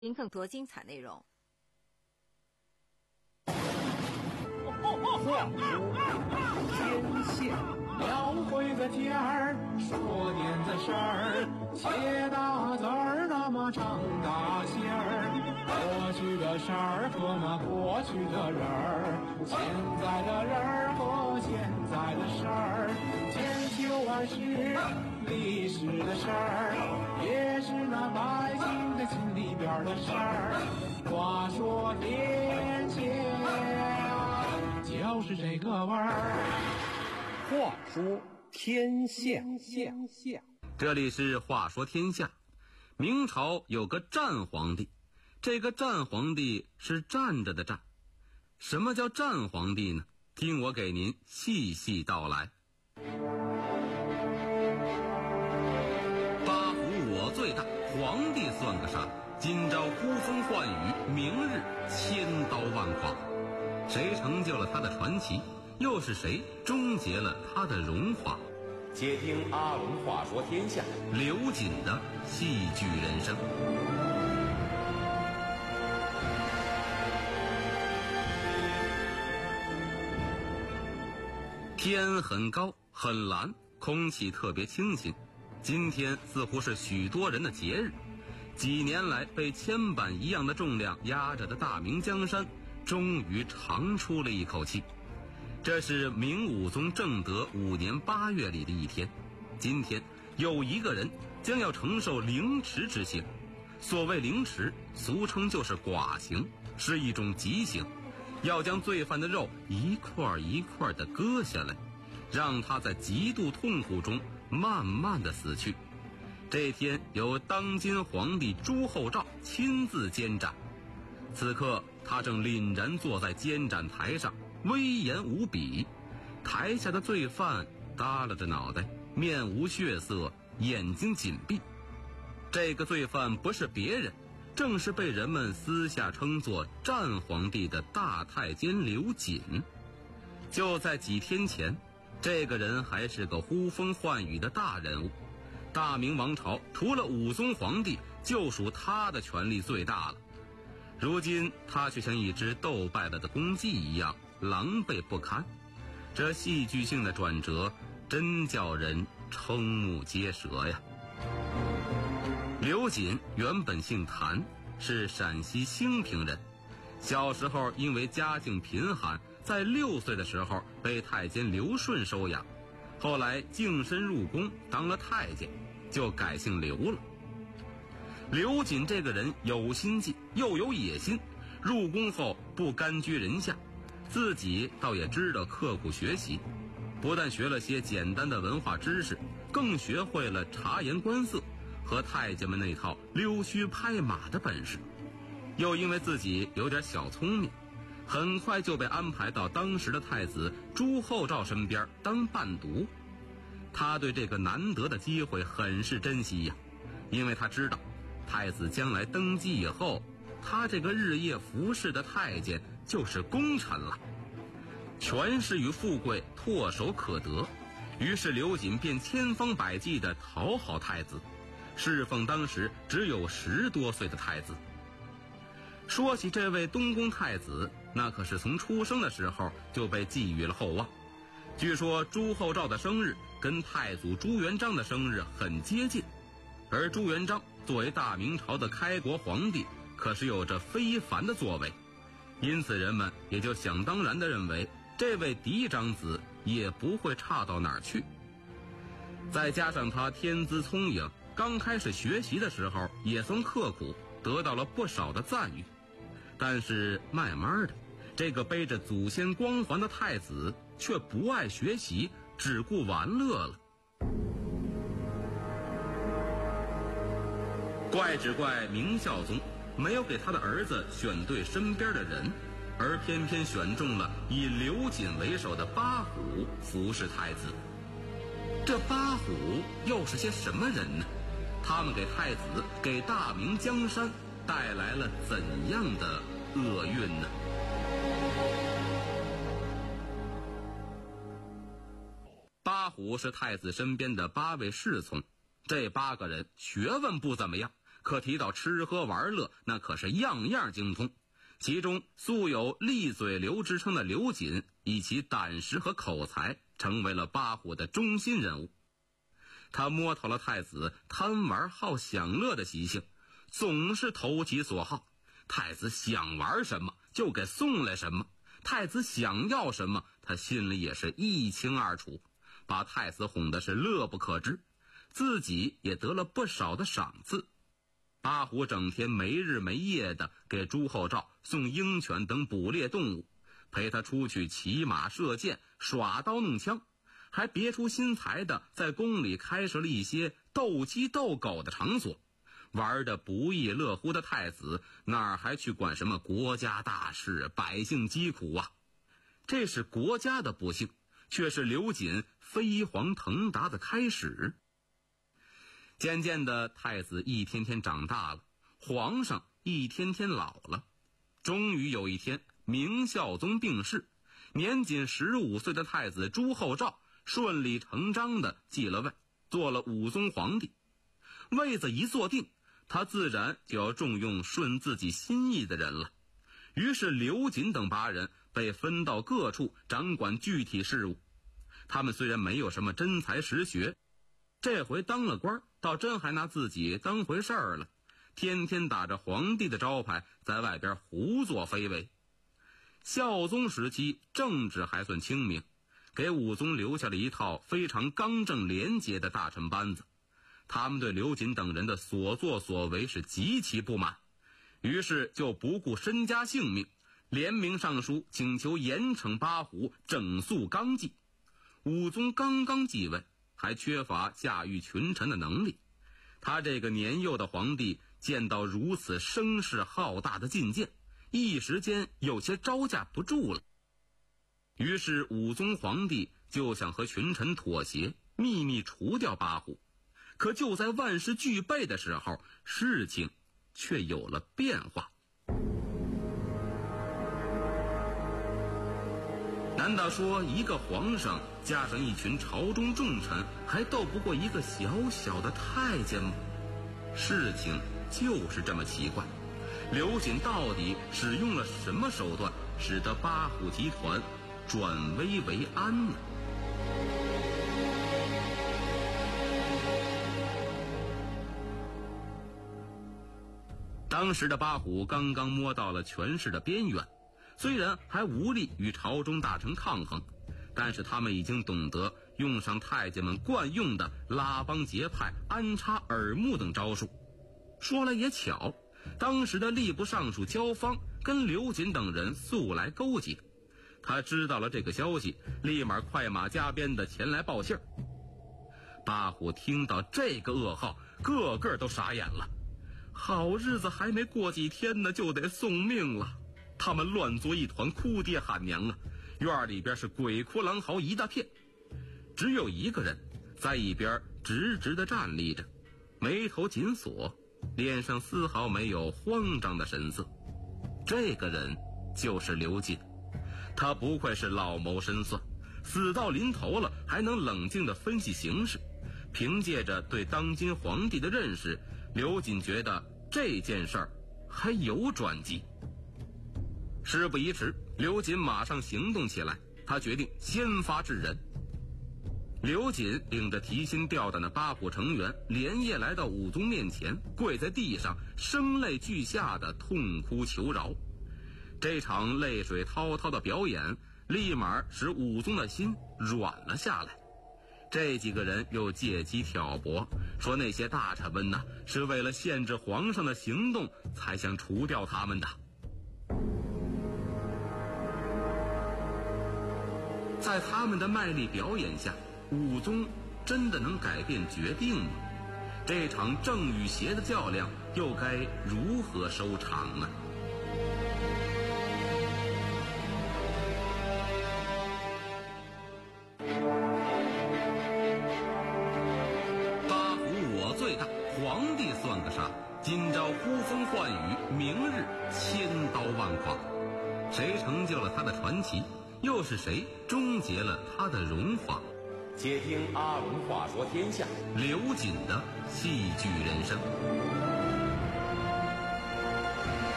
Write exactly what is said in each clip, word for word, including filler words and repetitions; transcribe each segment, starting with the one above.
听更多精彩内容。 话说天下， 描绘个天儿，说点子事儿，写大字儿，那么长大线儿。过去的事儿和那过去的人儿，现在的人儿和现在的事儿，千秋万世历史的事儿，也是那百姓的心里边的事儿。话说天下，就是这个味儿。 话说天下， 这里是话说天下。明朝有个战皇帝，这个战皇帝是站着的站。什么叫战皇帝呢？听我给您细细道来。八虎我最大，皇帝算个啥？今朝呼风唤雨，明日千刀万剐。谁成就了他的传奇？又是谁终结了他的荣华？ 且听阿龙话说天下， 刘瑾的戏剧人生。天很高很蓝，空气特别清新。今天似乎是许多人的节日。几年来被铅板一样的重量压着的大明江山，终于长出了一口气。这是明武宗正德五年八月里的一天，今天有一个人将要承受凌迟之刑。所谓凌迟，俗称就是剐刑，是一种极刑，要将罪犯的肉一块一块地割下来，让他在极度痛苦中慢慢地死去。这天由当今皇帝朱厚照亲自监斩，此刻他正凛然坐在监斩台上，威严无比。台下的罪犯耷拉着脑袋，面无血色，眼睛紧闭。这个罪犯不是别人，正是被人们私下称作战皇帝的大太监刘瑾。就在几天前，这个人还是个呼风唤雨的大人物。大明王朝除了武宗皇帝，就属他的权力最大了。如今他却像一只斗败了的公鸡一样狼狈不堪，这戏剧性的转折真叫人瞠目结舌呀。刘瑾原本姓谭，是陕西兴平人。小时候因为家境贫寒，在六岁的时候被太监刘顺收养，后来净身入宫当了太监，就改姓刘了。刘瑾这个人有心计又有野心，入宫后不甘居人下，自己倒也知道刻苦学习，不但学了些简单的文化知识，更学会了察言观色和太监们那套溜须拍马的本事。又因为自己有点小聪明，很快就被安排到当时的太子朱厚照身边当伴读。他对这个难得的机会很是珍惜呀，因为他知道太子将来登基以后，他这个日夜服侍的太监就是功臣了，权势与富贵唾手可得。于是刘瑾便千方百计地讨好太子，侍奉当时只有十多岁的太子。说起这位东宫太子，那可是从出生的时候就被寄予了厚望。据说朱厚照的生日跟太祖朱元璋的生日很接近，而朱元璋作为大明朝的开国皇帝，可是有着非凡的作为，因此人们也就想当然地认为这位嫡长子也不会差到哪儿去。再加上他天资聪颖，刚开始学习的时候也算刻苦，得到了不少的赞誉。但是慢慢的，这个背着祖先光环的太子却不爱学习，只顾玩乐了。怪只怪明孝宗没有给他的儿子选对身边的人，而偏偏选中了以刘瑾为首的八虎服侍太子。这八虎又是些什么人呢？他们给太子，给大明江山带来了怎样的厄运呢？八虎是太子身边的八位侍从，这八个人学问不怎么样， 可提到吃喝玩乐，那可是样样精通。其中素有利嘴刘之称的刘瑾，以其胆识和口才，成为了八虎的中心人物。他摸透了太子贪玩好享乐的习性，总是投其所好。太子想玩什么就给送来什么，太子想要什么他心里也是一清二楚，把太子哄的是乐不可支，自己也得了不少的赏赐。八虎整天没日没夜的给朱厚照送鹰犬等捕猎动物，陪他出去骑马射箭耍刀弄枪，还别出心裁的在宫里开设了一些斗鸡斗狗的场所。玩得不亦乐乎的太子哪儿还去管什么国家大事百姓疾苦啊？这是国家的不幸，却是刘瑾飞黄腾达的开始。渐渐的，太子一天天长大了，皇上一天天老了。终于有一天，明孝宗病逝，年仅十五岁的太子朱厚照顺理成章地继了位，做了武宗皇帝。位子一坐定，他自然就要重用顺自己心意的人了。于是刘瑾等八人被分到各处掌管具体事务。他们虽然没有什么真才实学，这回当了官，倒真还拿自己当回事儿了，天天打着皇帝的招牌在外边胡作非为。孝宗时期政治还算清明，给武宗留下了一套非常刚正廉洁的大臣班子。他们对刘瑾等人的所作所为是极其不满，于是就不顾身家性命，联名上书请求严惩八虎，整肃纲纪。武宗刚刚继位，还缺乏驾驭群臣的能力，他这个年幼的皇帝见到如此声势浩大的觐见，一时间有些招架不住了。于是武宗皇帝就想和群臣妥协，秘密除掉八虎。可就在万事俱备的时候，事情却有了变化。难道说一个皇上加上一群朝中重臣，还斗不过一个小小的太监吗？事情就是这么奇怪。刘瑾到底使用了什么手段，使得八虎集团转危为安呢？当时的八虎刚刚摸到了权势的边缘，虽然还无力与朝中大臣抗衡，但是他们已经懂得用上太监们惯用的拉帮结派、安插耳目等招数。说来也巧，当时的吏部尚书焦芳跟刘瑾等人素来勾结，他知道了这个消息，立马快马加鞭的前来报信儿。八虎听到这个噩耗，个个都傻眼了。好日子还没过几天呢，就得送命了。他们乱作一团，哭爹喊娘啊，院里边是鬼哭狼嚎一大片。只有一个人在一边直直地站立着，眉头紧锁，脸上丝毫没有慌张的神色。这个人就是刘瑾。他不愧是老谋深算，死到临头了还能冷静地分析形势。凭借着对当今皇帝的认识，刘瑾觉得这件事儿还有转机。事不宜迟，刘瑾马上行动起来。他决定先发制人。刘瑾领着提心吊胆的八虎成员，连夜来到武宗面前，跪在地上，声泪俱下的痛哭求饶。这场泪水滔滔的表演，立马使武宗的心软了下来。这几个人又借机挑拨，说那些大臣们呢，是为了限制皇上的行动，才想除掉他们的。在他们的卖力表演下，武宗真的能改变决定吗？这场正与邪的较量又该如何收场呢？八虎我最大，皇帝算个啥？今朝呼风唤雨，明日千刀万剐。谁成就了他的传奇？又是谁终结了他的荣华？ 且听阿龙话说天下， 刘瑾的戏剧人生。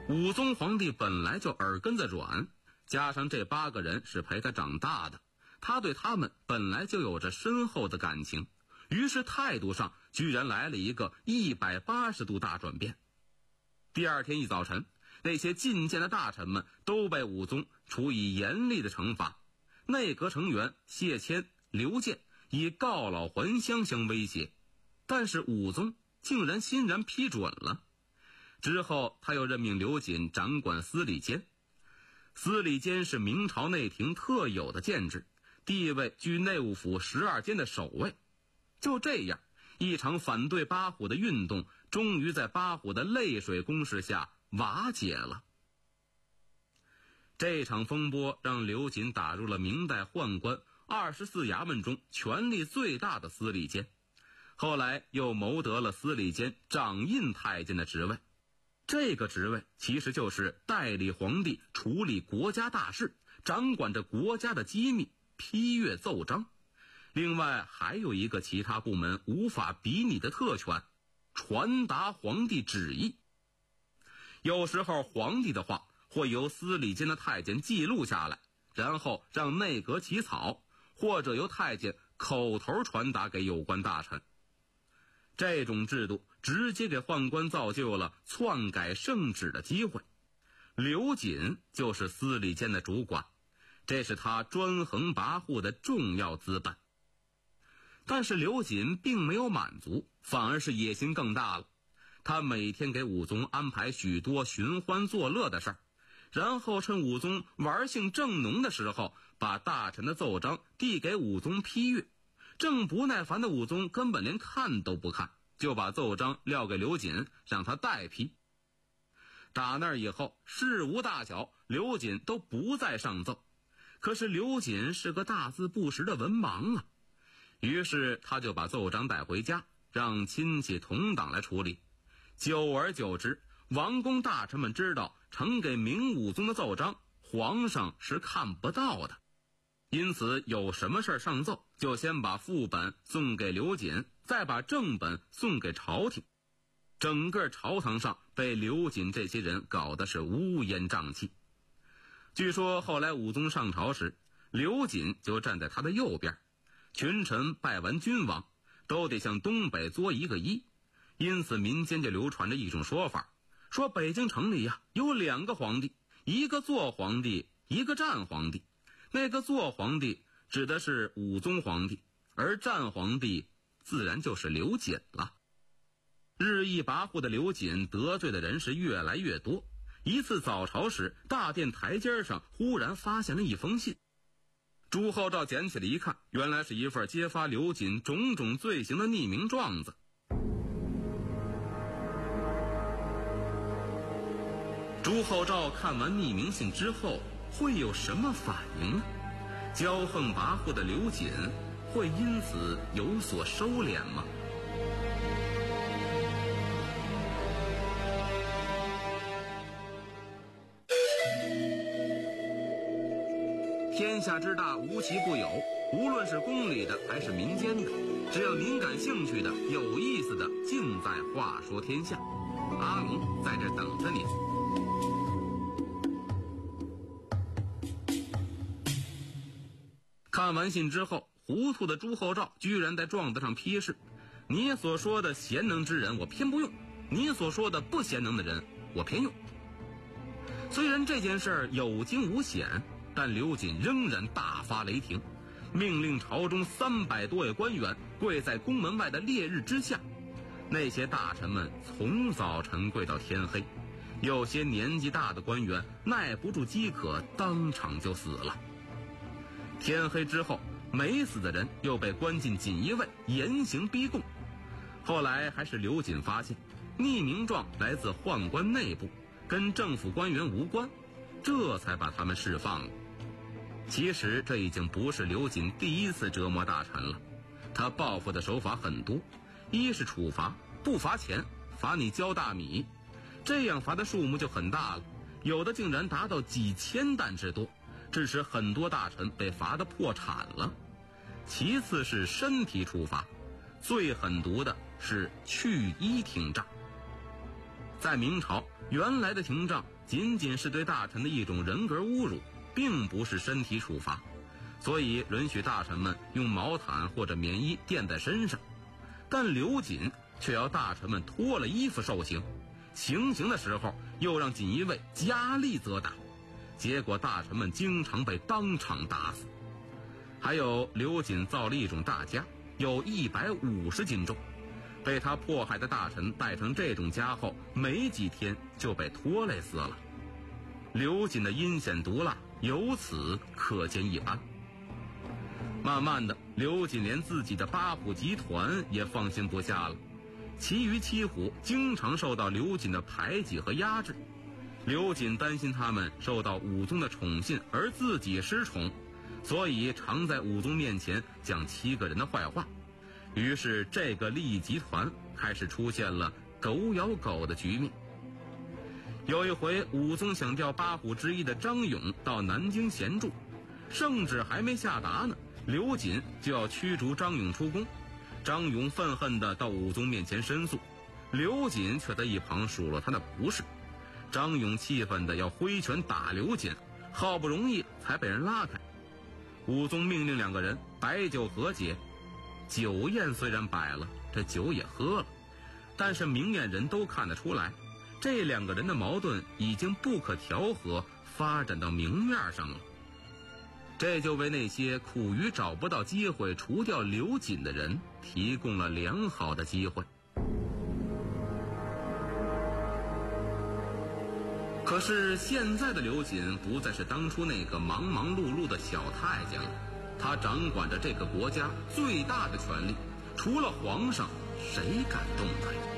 武宗皇帝本来就耳根子软，加上这八个人是陪他长大的，他对他们本来就有着深厚的感情，于是态度上居然来了一个一百八十度大转变。第二天一早晨，那些进谏的大臣们都被武宗处以严厉的惩罚，内阁成员谢谦、刘建以告老还乡相威胁，但是武宗竟然欣然批准了。之后他又任命刘瑾掌管司礼监。司礼监是明朝内廷特有的建制，地位居内务府十二监的首位。就这样，一场反对八虎的运动终于在八虎的泪水攻势下瓦解了。这场风波让刘瑾打入了明代宦官二十四衙门中权力最大的司礼监，后来又谋得了司礼监掌印太监的职位。这个职位其实就是代理皇帝处理国家大事，掌管着国家的机密，批阅奏章。另外还有一个其他部门无法比拟的特权，传达皇帝旨意。有时候皇帝的话会由司礼监的太监记录下来，然后让内阁起草，或者由太监口头传达给有关大臣。这种制度直接给宦官造就了篡改圣旨的机会。刘瑾就是司礼监的主管，这是他专横跋扈的重要资本。但是刘瑾并没有满足，反而是野心更大了。他每天给武宗安排许多寻欢作乐的事儿，然后趁武宗玩性正浓的时候，把大臣的奏章递给武宗批阅。正不耐烦的武宗根本连看都不看，就把奏章撂给刘瑾，让他代批。打那以后，事无大小，刘瑾都不再上奏。可是刘瑾是个大字不识的文盲啊，于是他就把奏章带回家，让亲戚同党来处理。久而久之，王公大臣们知道呈给明武宗的奏章，皇上是看不到的。因此有什么事上奏，就先把副本送给刘瑾，再把正本送给朝廷。整个朝堂上被刘瑾这些人搞得是乌烟瘴气。据说后来武宗上朝时，刘瑾就站在他的右边，群臣拜完君王都得向东北作一个揖。因此民间就流传着一种说法，说北京城里呀有两个皇帝，一个坐皇帝，一个站皇帝。那个坐皇帝指的是武宗皇帝，而站皇帝自然就是刘瑾了。日益跋扈的刘瑾得罪的人是越来越多。一次早朝时，大殿台阶上忽然发现了一封信。朱厚照捡起来一看，原来是一份揭发刘瑾种种罪行的匿名状子。朱厚照看完匿名信之后会有什么反应呢？骄横跋扈的刘瑾会因此有所收敛吗？天下之大，无奇不有，无论是宫里的还是民间的，只要您感兴趣的、有意思的，尽在话说天下。阿龙在这等着您。看完信之后，糊涂的朱厚照居然在状子上批示：你所说的贤能之人我偏不用，你所说的不贤能的人我偏用。虽然这件事儿有惊无险，但刘瑾仍然大发雷霆，命令朝中三百多位官员跪在宫门外的烈日之下。那些大臣们从早晨跪到天黑，有些年纪大的官员耐不住饥渴，当场就死了。天黑之后，没死的人又被关进锦衣卫，严刑逼供。后来还是刘瑾发现匿名状来自宦官内部，跟政府官员无关，这才把他们释放了。其实这已经不是刘瑾第一次折磨大臣了，他报复的手法很多。一是处罚，不罚钱，罚你交大米，这样罚的数目就很大了，有的竟然达到几千担之多，致使很多大臣被罚得破产了。其次是身体处罚，最狠毒的是去衣廷杖。在明朝，原来的廷杖仅仅是对大臣的一种人格侮辱，并不是身体处罚，所以允许大臣们用毛毯或者棉衣垫在身上。但刘瑾却要大臣们脱了衣服受刑，行刑的时候又让锦衣卫加力责打，结果大臣们经常被当场打死。还有刘瑾造了一种大枷，有一百五十斤重，被他迫害的大臣戴成这种枷后，没几天就被拖累死了。刘瑾的阴险毒辣由此可见一斑。慢慢的，刘瑾连自己的八虎集团也放心不下了，其余七虎经常受到刘瑾的排挤和压制。刘瑾担心他们受到武宗的宠信而自己失宠，所以常在武宗面前讲七个人的坏话。于是这个利益集团开始出现了狗咬狗的局面。有一回，武宗想调八虎之一的张勇到南京闲住，圣旨还没下达呢，刘瑾就要驱逐张勇出宫。张勇愤恨地到武宗面前申诉，刘瑾却在一旁数落他的不是。张勇气愤地要挥拳打刘瑾，好不容易才被人拉开。武宗命令两个人摆酒和解。酒宴虽然摆了，这酒也喝了，但是明眼人都看得出来，这两个人的矛盾已经不可调和，发展到明面上了。这就为那些苦于找不到机会除掉刘瑾的人提供了良好的机会。可是现在的刘瑾不再是当初那个忙忙碌碌的小太监了，他掌管着这个国家最大的权力，除了皇上，谁敢动他呀？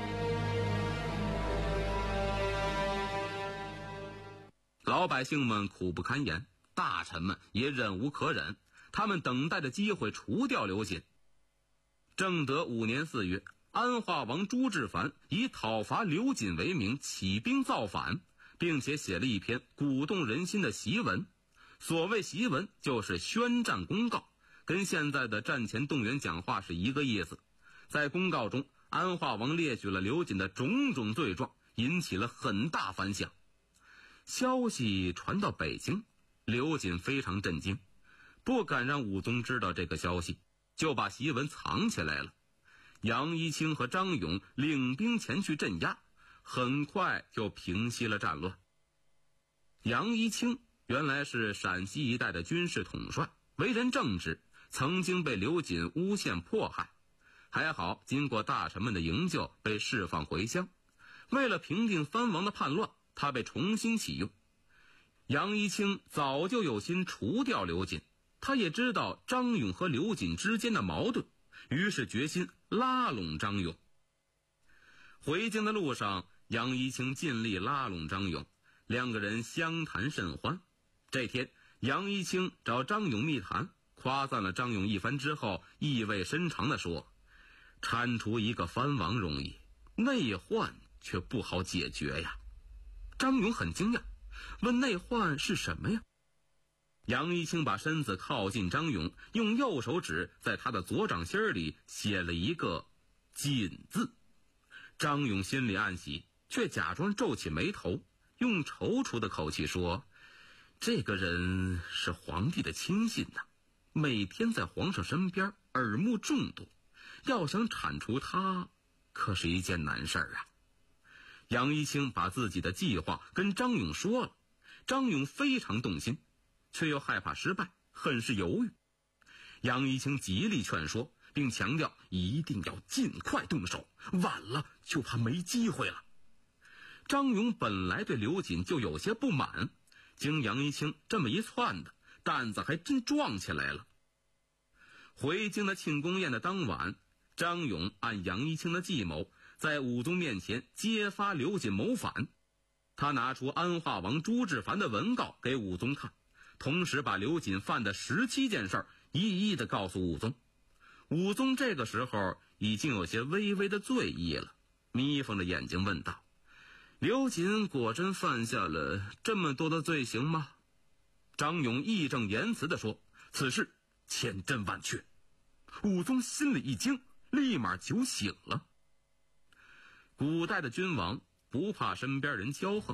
老百姓们苦不堪言，大臣们也忍无可忍，他们等待着机会除掉刘瑾。正德五年四月，安化王朱志凡以讨伐刘瑾为名起兵造反，并且写了一篇鼓动人心的檄文。所谓檄文就是宣战公告，跟现在的战前动员讲话是一个意思。在公告中，安化王列举了刘瑾的种种罪状，引起了很大反响。消息传到北京，刘瑾非常震惊，不敢让武宗知道这个消息，就把檄文藏起来了。杨一清和张勇领兵前去镇压，很快就平息了战乱。杨一清原来是陕西一带的军事统帅，为人正直，曾经被刘瑾诬陷迫害，还好经过大臣们的营救被释放回乡。为了平定藩王的叛乱，他被重新启用。杨一清早就有心除掉刘瑾，他也知道张勇和刘瑾之间的矛盾，于是决心拉拢张勇。回京的路上，杨一清尽力拉拢张勇，两个人相谈甚欢。这天，杨一清找张勇密谈，夸赞了张勇一番之后，意味深长地说：铲除一个藩王容易，内患却不好解决呀。张勇很惊讶，问内患是什么呀？杨一清把身子靠近张勇，用右手指在他的左掌心里写了一个瑾字。张勇心里暗喜，却假装皱起眉头，用踌躇的口气说：这个人是皇帝的亲信呐、啊，每天在皇上身边，耳目众多，要想铲除他，可是一件难事儿啊。杨一清把自己的计划跟张勇说了，张勇非常动心，却又害怕失败，很是犹豫。杨一清极力劝说，并强调一定要尽快动手，晚了就怕没机会了。张勇本来对刘瑾就有些不满，经杨一清这么一撺的，担子还真壮起来了。回京的庆功宴的当晚，张勇按杨一清的计谋，在武宗面前揭发刘瑾谋反。他拿出安化王朱志凡的文告给武宗看，同时把刘瑾犯的十七件事一一的告诉武宗。武宗这个时候已经有些微微的醉意了，眯缝着眼睛问道：刘瑾果真犯下了这么多的罪行吗？张勇义正言辞地说：此事千真万确。武宗心里一惊，立马酒醒了。古代的君王不怕身边人骄横，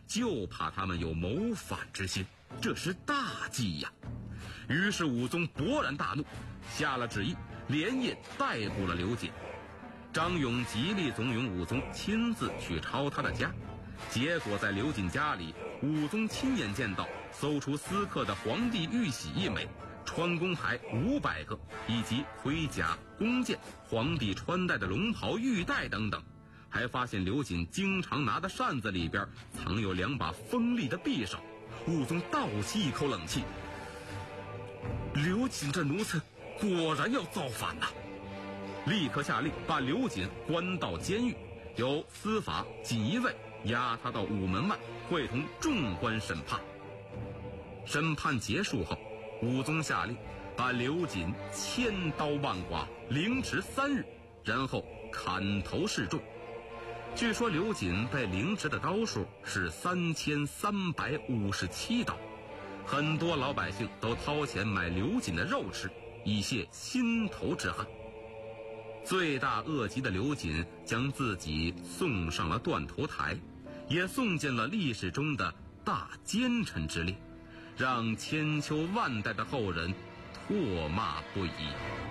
就怕他们有谋反之心，这是大忌呀。于是武宗勃然大怒，下了旨意，连夜逮捕了刘瑾。张勇极力怂恿武宗亲自去抄他的家，结果在刘瑾家里，武宗亲眼见到搜出私刻的皇帝玉玺一枚，穿宫牌五百个，以及盔甲、弓箭、皇帝穿戴的龙袍、玉带等等，还发现刘瑾经常拿的扇子里边藏有两把锋利的匕首。武宗倒吸一口冷气，刘瑾这奴才果然要造反呐、啊！立刻下令把刘瑾关到监狱，由司法锦衣卫押他到午门外，会同众官审判。审判结束后，武宗下令把刘瑾千刀万剐，凌迟三日，然后砍头示众。据说刘瑾被凌迟的刀数是三千三百五十七刀，很多老百姓都掏钱买刘瑾的肉吃，以泄心头之恨。罪大恶极的刘瑾将自己送上了断头台，也送进了历史中的大奸臣之列，让千秋万代的后人唾骂不已。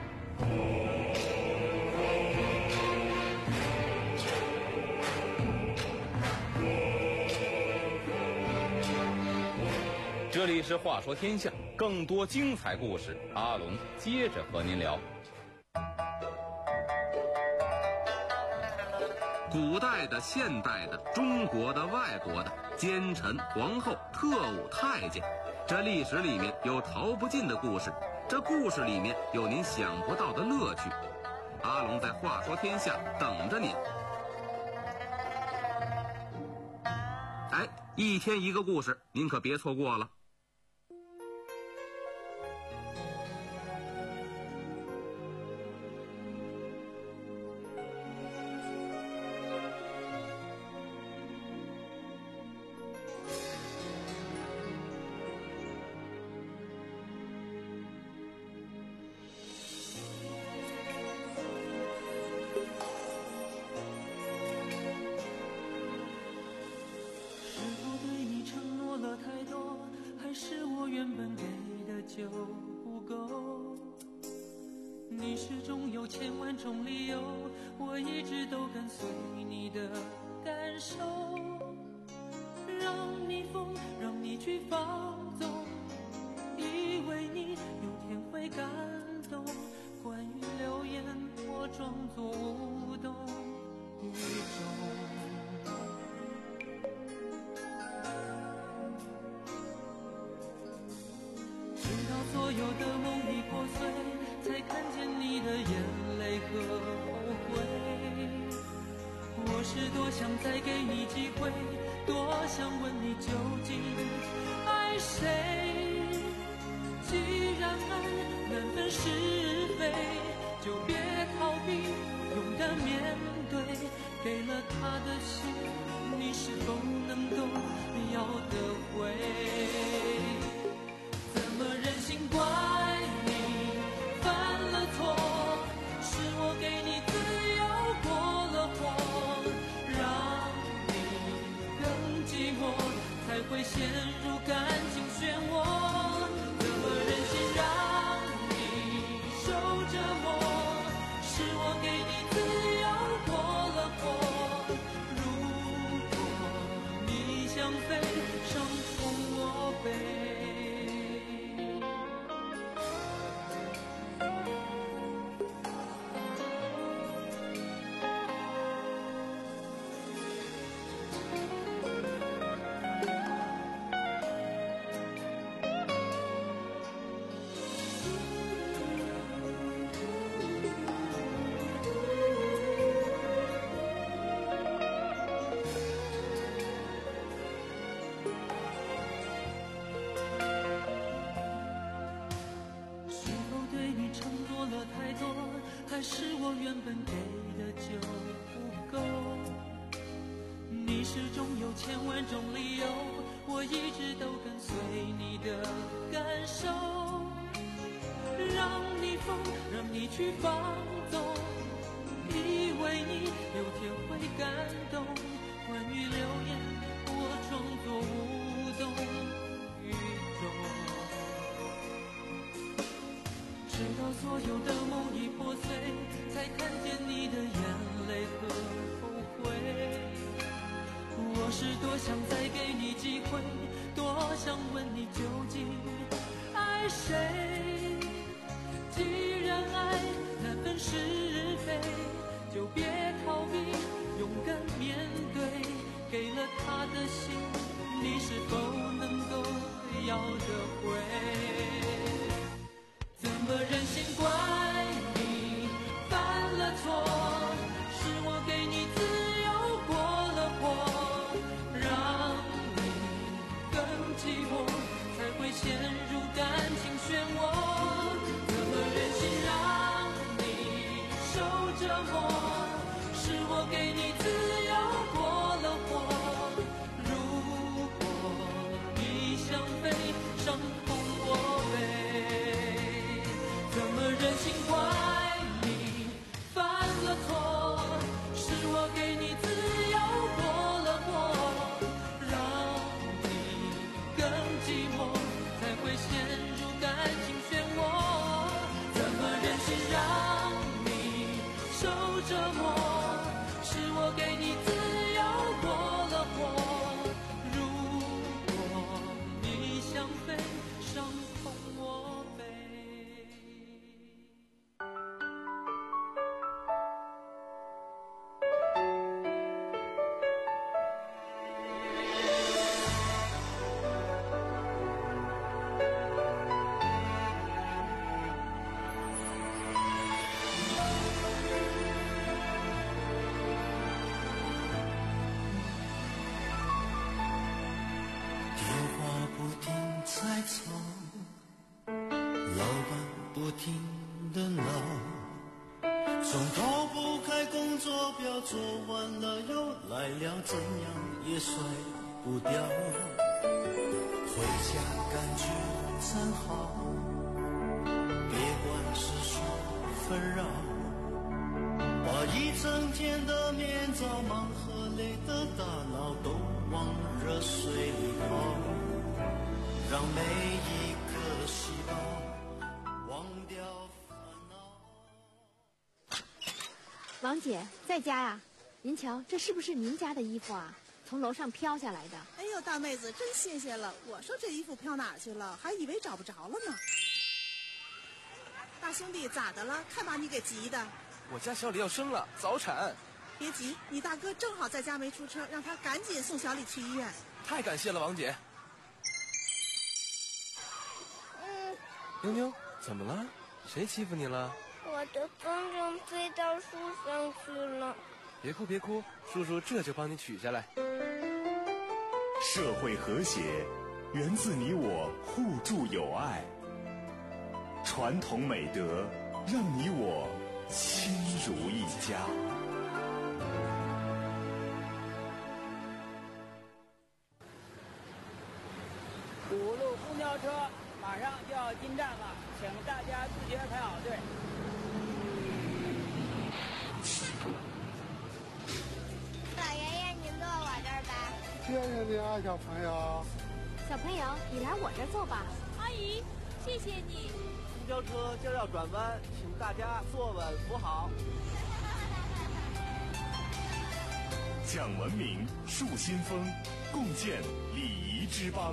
这里是话说天下，更多精彩故事，阿龙接着和您聊。古代的、现代的、中国的、外国的奸臣、皇后、特务、太监，这历史里面有逃不尽的故事，这故事里面有您想不到的乐趣。阿龙在话说天下等着您。哎，一天一个故事，您可别错过了。 就不够，你始终有千万种理由，我一直都跟随你的感受，让你疯，让你去放纵，以为你有天会感动，关于流言我装作无动于衷。所有的梦已破碎，才看见你的眼泪和后悔。我是多想再给你机会，多想问你究竟爱谁。既然爱难分是非，就别逃避，勇敢面对。给了他的心，你是否能够要得回？怎么忍心怪你犯了错，是我给你自由过了火，让你更寂寞，才会陷入感情漩涡。怎么忍心让你受折磨，是我给你自由过了火，如果你想飞，伤痛我背。还是我原本给的就不够，你始终有千万种理由，我一直都跟随你的感受，让你疯，让你去放纵，以为你有天会感动，关于流言我装作想再给你机会，多想问你究竟爱谁。既然爱难分是非，就别逃避，勇敢面对。给了他的心，你是否能够要得回？怎么忍心怪你犯了错？是我给你自由过了火，让你更寂寞，才会陷入感情漩涡。怎么忍心让你受折磨？是我给你自由过了火，如果你想飞，伤痛我背。怎么忍心怪你犯了错？是我给你自由过了火，让你更寂寞，才会陷入感情漩涡。怎么忍心让你受折磨？是我给你自由过了火，如果你想飞，伤痛我背。 老板不停地闹，总逃不开工作表，做完了又来了，怎样也甩不掉。回家感觉真好，别管世俗纷扰，把一整天的面罩、忙和累的大脑都往热水里泡，让每一个细胞忘掉烦恼。 王姐在家呀？您瞧，这是不是您家的衣服啊？从楼上飘下来的。 哎呦，大妹子真新鲜了！我说这衣服飘哪儿去了，还以为找不着了呢。大兄弟，咋的了？看把你给急的。 我家小李要生了，早产。 别急，你大哥正好在家没出车，让他赶紧送小李去医院。 太感谢了，王姐。 嗯， 妞妞，怎么了？谁欺负你了？ 我的风筝飞到树上去了。 别哭别哭，叔叔这就帮你取下来。 社会和谐源自你我互助友爱，传统美德让你我亲如一家。 五路公交车马上就要进站了，请大家自觉排好队。 老爷爷，您坐我这儿吧。 谢谢你啊，小朋友。 小朋友，你来我这儿坐吧。 阿姨，谢谢你。 公交车就要转弯，请大家坐稳扶好。 讲文明，树新风，共建礼仪之邦。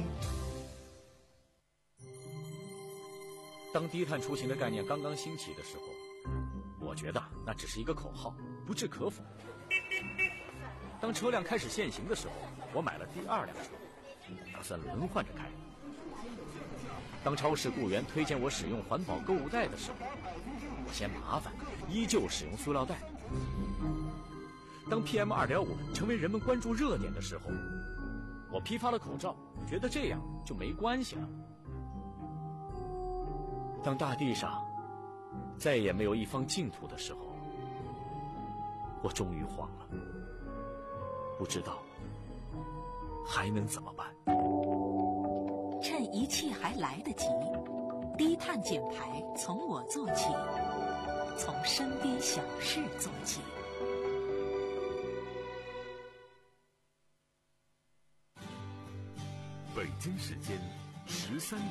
当低碳出行的概念刚刚兴起的时候，我觉得那只是一个口号，不置可否。当车辆开始限行的时候，我买了第二辆车，打算轮换着开。当超市雇员推荐我使用环保购物袋的时候，我嫌麻烦，依旧使用塑料袋。当 P M 二点五 成为人们关注热点的时候，我批发了口罩，觉得这样就没关系了。当大地上再也没有一方净土的时候，我终于慌了，不知道还能怎么办。 趁一切还来得及，低碳减排从我做起，从身边小事做起。 北京时间十三